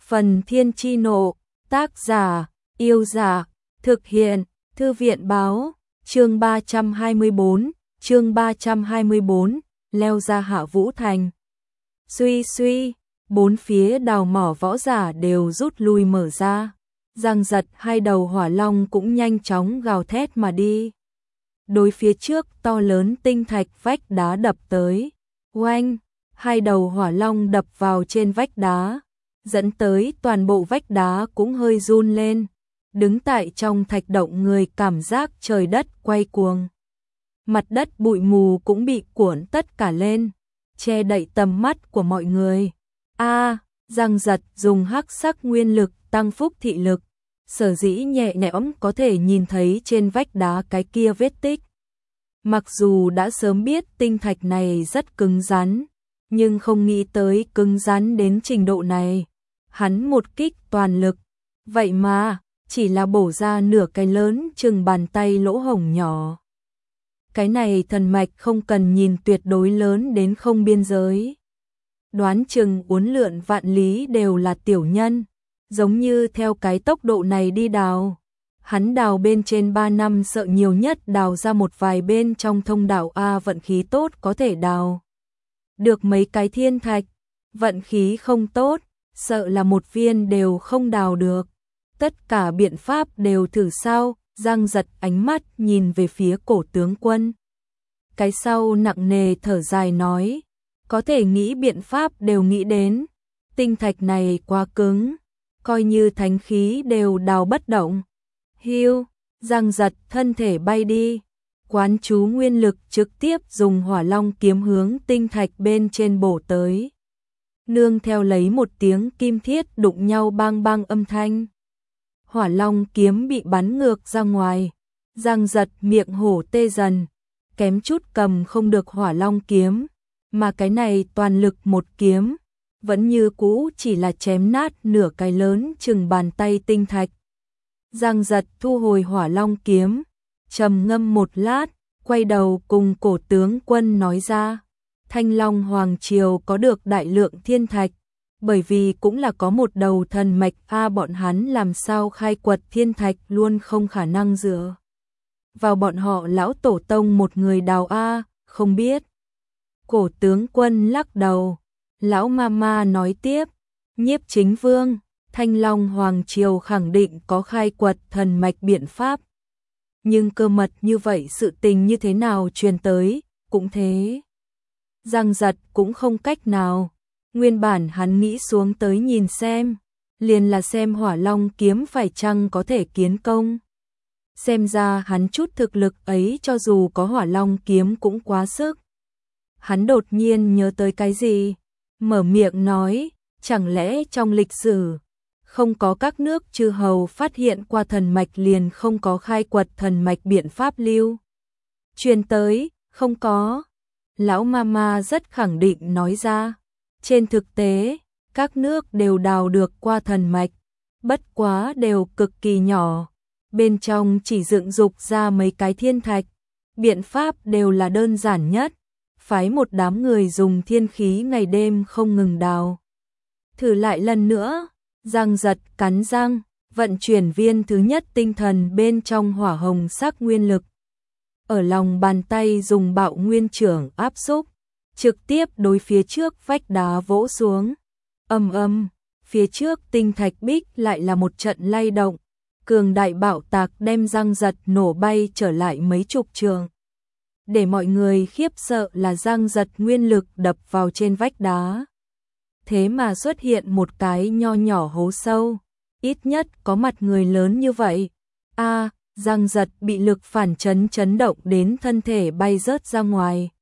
Phần Thiên Chi Nộ, tác giả, Yêu Giả, thực hiện, Thư viện Báo, chương 324, leo ra Hạ Vũ Thành. Suy suy, bốn phía đào mỏ võ giả đều rút lui mở ra, giằng giật hai đầu hỏa long cũng nhanh chóng gào thét mà đi. Đối phía trước to lớn tinh thạch vách đá đập tới, oanh, hai đầu hỏa long đập vào trên vách đá, dẫn tới toàn bộ vách đá cũng hơi run lên. Đứng tại trong thạch động người cảm giác trời đất quay cuồng. Mặt đất bụi mù cũng bị cuộn tất cả lên, che đậy tầm mắt của mọi người. Giằng giật dùng hắc sắc nguyên lực tăng phúc thị lực, sở dĩ nhẹ nhõm có thể nhìn thấy trên vách đá cái kia vết tích. Mặc dù đã sớm biết tinh thạch này rất cứng rắn, nhưng không nghĩ tới cứng rắn đến trình độ này. Hắn một kích toàn lực, vậy mà chỉ là bổ ra nửa cái lớn chừng bàn tay lỗ hổng nhỏ. Cái này thần mạch không cần nhìn tuyệt đối lớn đến không biên giới. Đoán chừng uốn lượn vạn lý đều là tiểu nhân, giống như theo cái tốc độ này đi đào. Hắn đào bên trên 3 năm sợ nhiều nhất đào ra một vài bên trong thông đạo vận khí tốt có thể đào được mấy cái thiên thạch, vận khí không tốt, sợ là một viên đều không đào được. Tất cả biện pháp đều thử sao, giằng giật ánh mắt nhìn về phía Cổ tướng quân. Cái sau nặng nề thở dài nói, có thể nghĩ biện pháp đều nghĩ đến, tinh thạch này quá cứng, coi như thánh khí đều đào bất động. Hiu, giằng giật thân thể bay đi, quán chú nguyên lực trực tiếp dùng hỏa long kiếm hướng tinh thạch bên trên bổ tới. Nương theo lấy một tiếng kim thiết đụng nhau bang bang âm thanh. Hỏa long kiếm bị bắn ngược ra ngoài, giằng giật miệng hổ tê dần, kém chút cầm không được hỏa long kiếm, mà cái này toàn lực một kiếm, vẫn như cũ chỉ là chém nát nửa cái lớn chừng bàn tay tinh thạch. Giằng giật thu hồi hỏa long kiếm, trầm ngâm một lát, quay đầu cùng Cổ tướng quân nói ra, Thanh Long Hoàng Triều có được đại lượng thiên thạch, bởi vì cũng là có một đầu thần mạch bọn hắn làm sao khai quật thiên thạch luôn không khả năng dựa vào bọn họ lão tổ tông một người đào không biết. Cổ tướng quân lắc đầu, lão mama nói tiếp, Nhiếp Chính Vương, Thanh Long Hoàng Triều khẳng định có khai quật thần mạch biện pháp. Nhưng cơ mật như vậy sự tình như thế nào truyền tới, cũng thế. Giằng giật cũng không cách nào. Nguyên bản hắn nghĩ xuống tới nhìn xem, liền là xem hỏa long kiếm phải chăng có thể kiến công. Xem ra hắn chút thực lực ấy cho dù có hỏa long kiếm cũng quá sức. Hắn đột nhiên nhớ tới cái gì, mở miệng nói, chẳng lẽ trong lịch sử không có các nước chư hầu phát hiện qua thần mạch liền không có khai quật thần mạch biện pháp lưu truyền tới, không có. Lão mama rất khẳng định nói ra, trên thực tế, các nước đều đào được qua thần mạch, bất quá đều cực kỳ nhỏ, bên trong chỉ dựng dục ra mấy cái thiên thạch, biện pháp đều là đơn giản nhất, phái một đám người dùng thiên khí ngày đêm không ngừng đào. Thử lại lần nữa. Giằng giật cắn răng, vận chuyển viên thứ nhất tinh thần bên trong hỏa hồng sắc nguyên lực. Ở lòng bàn tay dùng bạo nguyên trưởng áp xúc, trực tiếp đối phía trước vách đá vỗ xuống. Ầm, phía trước tinh thạch bích lại là một trận lay động, cường đại bạo tạc đem giằng giật nổ bay trở lại mấy chục trường. Để mọi người khiếp sợ là giằng giật nguyên lực đập vào trên vách đá. Thế mà xuất hiện một cái nho nhỏ hố sâu, ít nhất có mặt người lớn như vậy. Giằng giật bị lực phản chấn động đến thân thể bay rớt ra ngoài.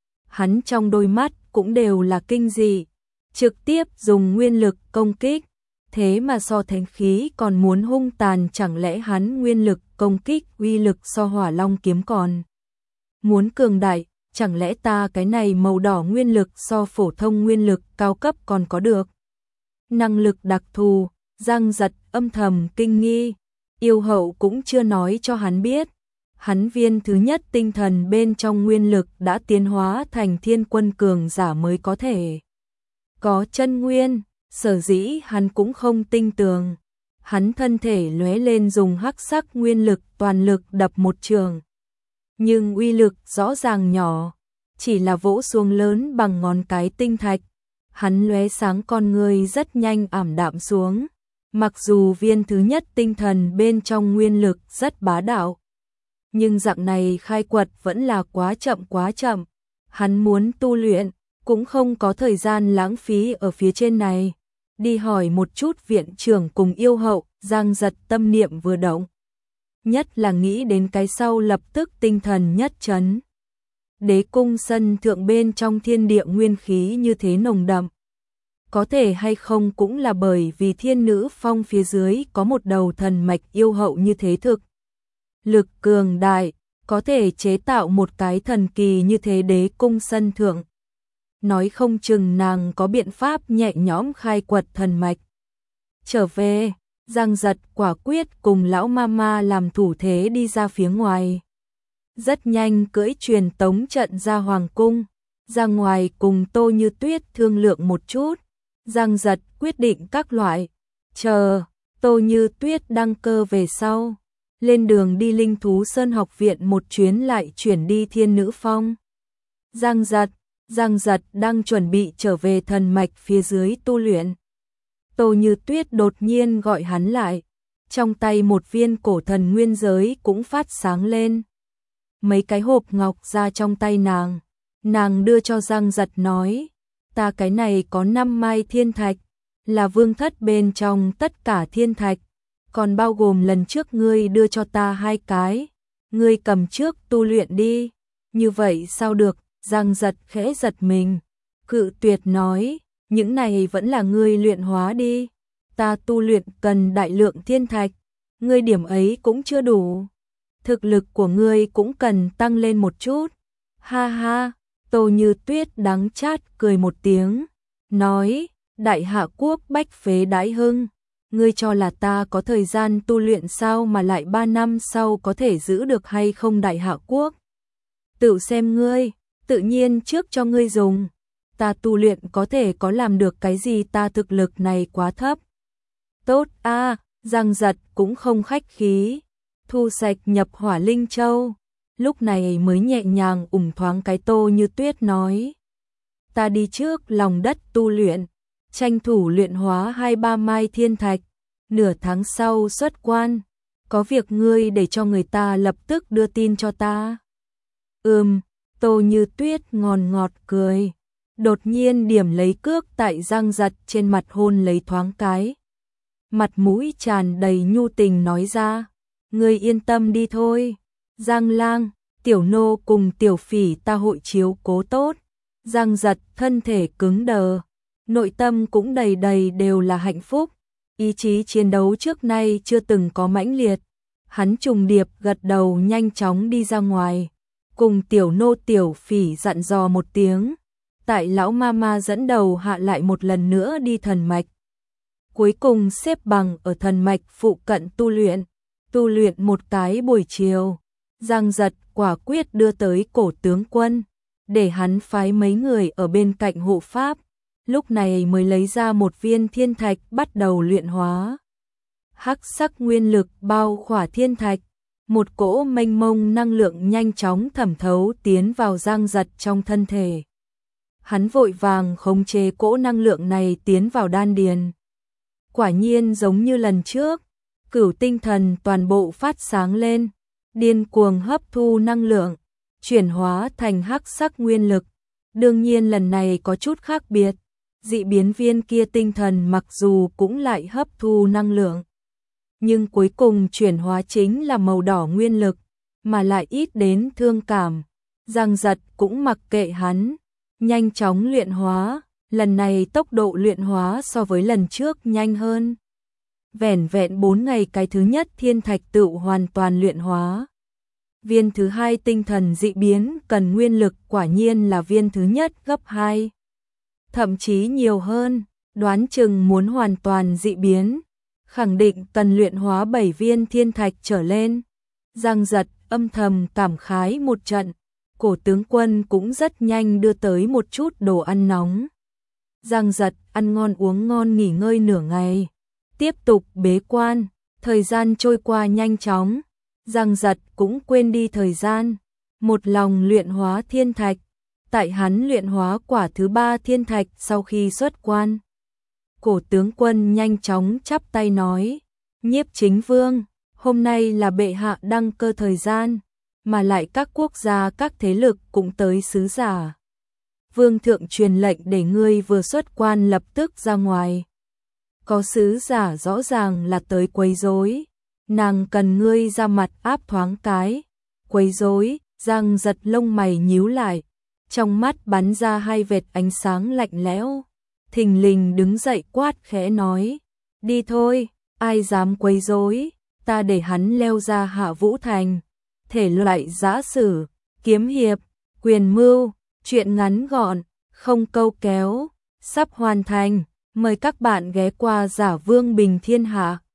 Hắn trong đôi mắt cũng đều là kinh dị, trực tiếp dùng nguyên lực công kích, thế mà so thánh khí còn muốn hung tàn, chẳng lẽ hắn nguyên lực công kích uy lực so hỏa long kiếm còn muốn cường đại. Chẳng lẽ ta cái này màu đỏ nguyên lực so phổ thông nguyên lực cao cấp còn có được năng lực đặc thù. Giằng giật âm thầm kinh nghi, yêu hậu cũng chưa nói cho hắn biết. Hắn viên thứ nhất tinh thần bên trong nguyên lực đã tiến hóa thành thiên quân cường giả mới có thể có chân nguyên. Sở dĩ hắn cũng không tin tưởng. Hắn thân thể lóe lên dùng hắc sắc nguyên lực toàn lực đập một trường. Nhưng uy lực rõ ràng nhỏ, chỉ là vỗ xuống lớn bằng ngón cái tinh thạch. Hắn lóe sáng con người rất nhanh ảm đạm xuống. Mặc dù viên thứ nhất tinh thần bên trong nguyên lực rất bá đạo, nhưng dạng này khai quật vẫn là quá chậm. Hắn muốn tu luyện, cũng không có thời gian lãng phí ở phía trên này. Đi hỏi một chút viện trưởng cùng yêu hậu, Giang Giật tâm niệm vừa động. Nhất là nghĩ đến cái sau lập tức tinh thần nhất chấn. Đế cung sân thượng bên trong thiên địa nguyên khí như thế nồng đậm. Có thể hay không cũng là bởi vì thiên nữ phong phía dưới có một đầu thần mạch yêu hậu như thế thực. Lực cường đại, có thể chế tạo một cái thần kỳ như thế đế cung sân thượng. Nói không chừng nàng có biện pháp nhẹ nhõm khai quật thần mạch. Trở về, Giang Giật quả quyết cùng lão mama làm thủ thế đi ra phía ngoài. Rất nhanh cưỡi truyền tống trận ra hoàng cung, ra ngoài cùng Tô Như Tuyết thương lượng một chút. Giang Giật quyết định các loại, chờ Tô Như Tuyết đăng cơ về sau, lên đường đi Linh Thú Sơn học viện một chuyến lại chuyển đi Thiên Nữ Phong. Giang Giật đang chuẩn bị trở về thần mạch phía dưới tu luyện. Tô Như Tuyết đột nhiên gọi hắn lại, trong tay một viên cổ thần nguyên giới cũng phát sáng lên. Mấy cái hộp ngọc ra trong tay nàng đưa cho Giang Giật nói, ta cái này có 5 mai thiên thạch, là vương thất bên trong tất cả thiên thạch, còn bao gồm lần trước ngươi đưa cho ta 2 cái, ngươi cầm trước tu luyện đi. Như vậy sao được? Giang Giật khẽ giật mình, cự tuyệt nói, những này vẫn là ngươi luyện hóa đi, ta tu luyện cần đại lượng thiên thạch, ngươi điểm ấy cũng chưa đủ, thực lực của ngươi cũng cần tăng lên một chút. Ha ha, Tô Như Tuyết đắng chát cười một tiếng, nói, đại hạ quốc bách phế đãi hưng, ngươi cho là ta có thời gian tu luyện sao mà lại 3 năm sau có thể giữ được hay không đại hạ quốc? Tự xem ngươi, tự nhiên trước cho ngươi dùng, ta tu luyện có thể có làm được cái gì, ta thực lực này quá thấp. Tốt a, Giang Giật cũng không khách khí, thu sạch nhập hỏa linh châu, lúc này mới nhẹ nhàng thoáng cái. Tô Như Tuyết nói, ta đi trước lòng đất tu luyện, tranh thủ luyện hóa 2-3 mai thiên thạch, nửa tháng sau xuất quan, có việc ngươi để cho người ta lập tức đưa tin cho ta. Tô Như Tuyết ngon ngọt cười, đột nhiên điểm lấy cước tại Giang Giật trên mặt hôn lấy thoáng cái. Mặt mũi tràn đầy nhu tình nói ra, ngươi yên tâm đi thôi, Giang Lang, tiểu nô cùng tiểu phỉ ta hội chiếu cố tốt. Giang Giật thân thể cứng đờ, nội tâm cũng đầy đầy đều là hạnh phúc, ý chí chiến đấu trước nay chưa từng có mãnh liệt. Hắn trùng điệp gật đầu nhanh chóng đi ra ngoài, cùng tiểu nô tiểu phỉ dặn dò một tiếng, tại lão mama dẫn đầu hạ lại một lần nữa đi thần mạch. Cuối cùng xếp bằng ở thần mạch phụ cận tu luyện một cái buổi chiều, Giang Giật quả quyết đưa tới cổ tướng quân, để hắn phái mấy người ở bên cạnh hộ pháp, lúc này mới lấy ra một viên thiên thạch bắt đầu luyện hóa. Hắc sắc nguyên lực bao khỏa thiên thạch, một cỗ mênh mông năng lượng nhanh chóng thẩm thấu tiến vào Giang Giật trong thân thể. Hắn vội vàng khống chế cỗ năng lượng này tiến vào đan điền. Quả nhiên giống như lần trước, cửu tinh thần toàn bộ phát sáng lên, điên cuồng hấp thu năng lượng, chuyển hóa thành hắc sắc nguyên lực. Đương nhiên lần này có chút khác biệt, dị biến viên kia tinh thần mặc dù cũng lại hấp thu năng lượng, nhưng cuối cùng chuyển hóa chính là màu đỏ nguyên lực, mà lại ít đến thương cảm. Giang Giật cũng mặc kệ hắn, nhanh chóng luyện hóa, lần này tốc độ luyện hóa so với lần trước nhanh hơn. Vẻn vẹn 4 ngày cái thứ nhất thiên thạch tự hoàn toàn luyện hóa. Viên thứ 2 tinh thần dị biến cần nguyên lực quả nhiên là viên thứ nhất gấp 2. Thậm chí nhiều hơn, đoán chừng muốn hoàn toàn dị biến, khẳng định cần luyện hóa 7 viên thiên thạch trở lên. Giang Giật âm thầm cảm khái một trận, cổ tướng quân cũng rất nhanh đưa tới một chút đồ ăn nóng. Giang Giật ăn ngon uống ngon nghỉ ngơi nửa ngày, tiếp tục bế quan, thời gian trôi qua nhanh chóng, Giang Giật cũng quên đi thời gian, một lòng luyện hóa thiên thạch, tại hắn luyện hóa quả thứ 3 thiên thạch sau khi xuất quan. Cổ tướng quân nhanh chóng chắp tay nói, Nhiếp Chính Vương, hôm nay là bệ hạ đăng cơ thời gian, mà lại các quốc gia các thế lực cũng tới sứ giả. Vương thượng truyền lệnh để ngươi vừa xuất quan lập tức ra ngoài. Có sứ giả rõ ràng là tới quấy rối, nàng cần ngươi ra mặt áp thoáng cái. Quấy rối, Giang Giật lông mày nhíu lại, trong mắt bắn ra hai vệt ánh sáng lạnh lẽo. Thình lình đứng dậy quát khẽ nói, đi thôi, ai dám quấy rối, ta để hắn leo ra Hạ Vũ Thành. Thể loại giã sử, kiếm hiệp, quyền mưu, truyện ngắn gọn, không câu kéo, sắp hoàn thành. Mời các bạn ghé qua Giả Vương Bình Thiên Hạ.